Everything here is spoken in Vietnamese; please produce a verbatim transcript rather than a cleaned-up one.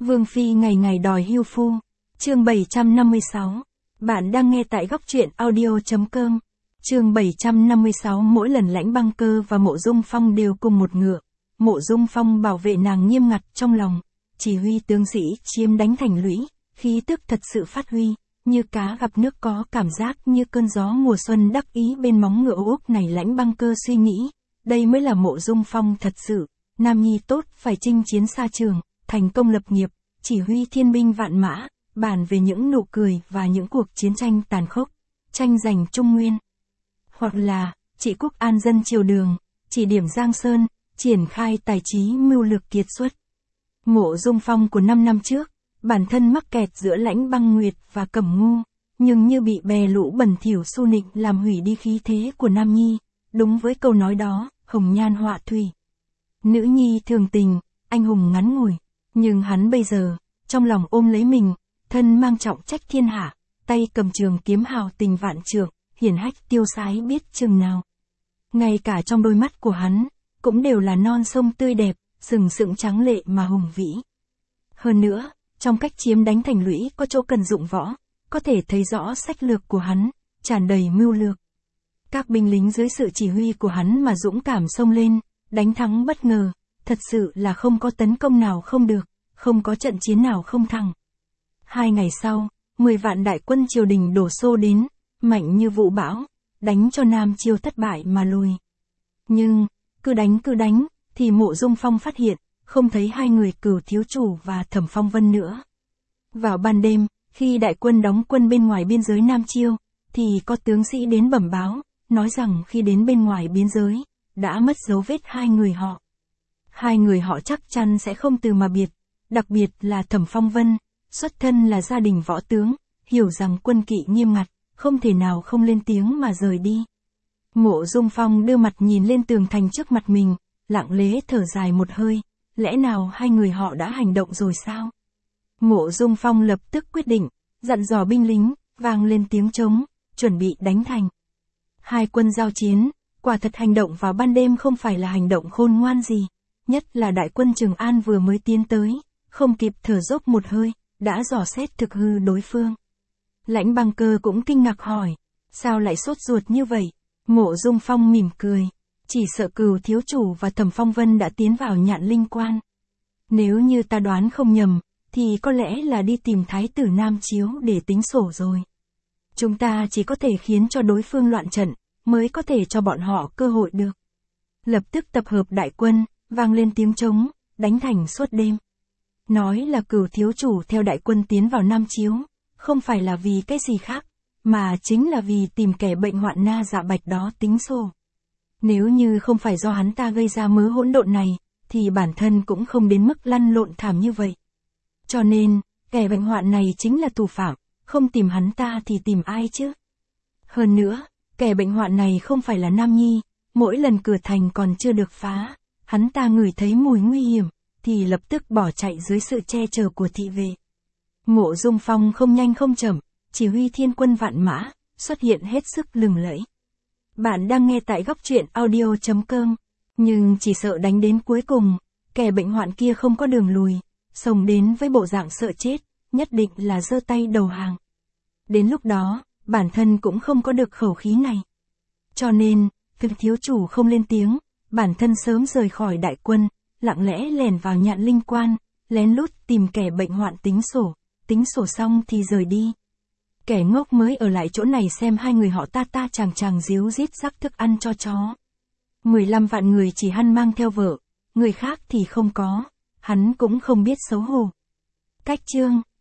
Vương Phi ngày ngày đòi hưu phu. Chương bảy trăm năm mươi sáu. Bạn đang nghe tại góc truyện audio chấm com. Chương bảy trăm năm mươi sáu. Mỗi lần Lãnh Băng Cơ và Mộ Dung Phong đều cùng một ngựa. Mộ Dung Phong bảo vệ nàng nghiêm ngặt trong lòng, chỉ huy tướng sĩ chiếm đánh thành lũy, khí tức thật sự phát huy, như cá gặp nước, có cảm giác như cơn gió mùa xuân đắc ý bên móng ngựa úc này. Lãnh Băng Cơ suy nghĩ, đây mới là Mộ Dung Phong thật sự, nam nhi tốt phải chinh chiến xa trường, thành công lập nghiệp, chỉ huy thiên binh vạn mã, bàn về những nụ cười và những cuộc chiến tranh tàn khốc, tranh giành Trung Nguyên. Hoặc là, trị quốc an dân triều đường, chỉ điểm Giang Sơn, triển khai tài trí mưu lược kiệt xuất. Mộ Dung Phong của năm năm trước, bản thân mắc kẹt giữa Lãnh Băng Nguyệt và Cẩm Ngu, nhưng như bị bè lũ bẩn thỉu xu nịnh làm hủy đi khí thế của nam nhi, đúng với câu nói đó, hồng nhan họa thủy. Nữ nhi thường tình, anh hùng ngắn ngủi, nhưng hắn bây giờ, trong lòng ôm lấy mình, thân mang trọng trách thiên hạ, tay cầm trường kiếm hào tình vạn trượng, hiển hách tiêu sái biết chừng nào. Ngay cả trong đôi mắt của hắn, cũng đều là non sông tươi đẹp, sừng sững trắng lệ mà hùng vĩ. Hơn nữa, trong cách chiếm đánh thành lũy có chỗ cần dụng võ, có thể thấy rõ sách lược của hắn, tràn đầy mưu lược. Các binh lính dưới sự chỉ huy của hắn mà dũng cảm xông lên, đánh thắng bất ngờ, thật sự là không có tấn công nào không được, không có trận chiến nào không thắng. Hai ngày sau, mười vạn đại quân triều đình đổ xô đến, mạnh như vũ bão, đánh cho Nam Chiêu thất bại mà lùi. Nhưng, cứ đánh cứ đánh, thì Mộ Dung Phong phát hiện, không thấy hai người Cửu thiếu chủ và Thẩm Phong Vân nữa. Vào ban đêm, khi đại quân đóng quân bên ngoài biên giới Nam Chiêu, thì có tướng sĩ đến bẩm báo, nói rằng khi đến bên ngoài biên giới, đã mất dấu vết hai người họ. Hai người họ chắc chắn sẽ không từ mà biệt, đặc biệt là Thẩm Phong Vân, xuất thân là gia đình võ tướng, hiểu rằng quân kỵ nghiêm ngặt, không thể nào không lên tiếng mà rời đi. Mộ Dung Phong đưa mặt nhìn lên tường thành trước mặt mình, lặng lẽ thở dài một hơi, lẽ nào hai người họ đã hành động rồi sao? Mộ Dung Phong lập tức quyết định, dặn dò binh lính, vang lên tiếng trống, chuẩn bị đánh thành. Hai quân giao chiến, quả thật hành động vào ban đêm không phải là hành động khôn ngoan gì, nhất là đại quân Trường An vừa mới tiến tới, không kịp thở dốc một hơi, đã dò xét thực hư đối phương. Lãnh Băng Cơ cũng kinh ngạc hỏi, sao lại sốt ruột như vậy? Mộ Dung Phong mỉm cười, chỉ sợ Cửu thiếu chủ và Thẩm Phong Vân đã tiến vào Nhạn Linh Quan. Nếu như ta đoán không nhầm, thì có lẽ là đi tìm Thái tử Nam Chiếu để tính sổ rồi. Chúng ta chỉ có thể khiến cho đối phương loạn trận, mới có thể cho bọn họ cơ hội được. Lập tức tập hợp đại quân, vang lên tiếng trống, đánh thành suốt đêm. Nói là Cửu thiếu chủ theo đại quân tiến vào Nam Chiếu, không phải là vì cái gì khác, mà chính là vì tìm kẻ bệnh hoạn Na Dạ Bạch đó tính sổ. Nếu như không phải do hắn ta gây ra mớ hỗn độn này, thì bản thân cũng không đến mức lăn lộn thảm như vậy. Cho nên, kẻ bệnh hoạn này chính là thủ phạm, không tìm hắn ta thì tìm ai chứ? Hơn nữa, kẻ bệnh hoạn này không phải là nam nhi, mỗi lần cửa thành còn chưa được phá, hắn ta ngửi thấy mùi nguy hiểm, thì lập tức bỏ chạy dưới sự che chở của thị vệ. Mộ Dung Phong không nhanh không chậm, chỉ huy thiên quân vạn mã, xuất hiện hết sức lừng lẫy. Bạn đang nghe tại góc truyện audio chấm com, nhưng chỉ sợ đánh đến cuối cùng, kẻ bệnh hoạn kia không có đường lùi, xông đến với bộ dạng sợ chết, nhất định là giơ tay đầu hàng. Đến lúc đó, bản thân cũng không có được khẩu khí này. Cho nên, Cửu thiếu chủ không lên tiếng, bản thân sớm rời khỏi đại quân, lặng lẽ lèn vào Nhạn Linh Quan, lén lút tìm kẻ bệnh hoạn tính sổ, tính sổ xong thì rời đi. Kẻ ngốc mới ở lại chỗ này xem hai người họ ta ta chàng chàng díu dít rắc thức ăn cho chó. mười lăm vạn người chỉ hắn mang theo vợ, người khác thì không có, hắn cũng không biết xấu hổ. Cách chương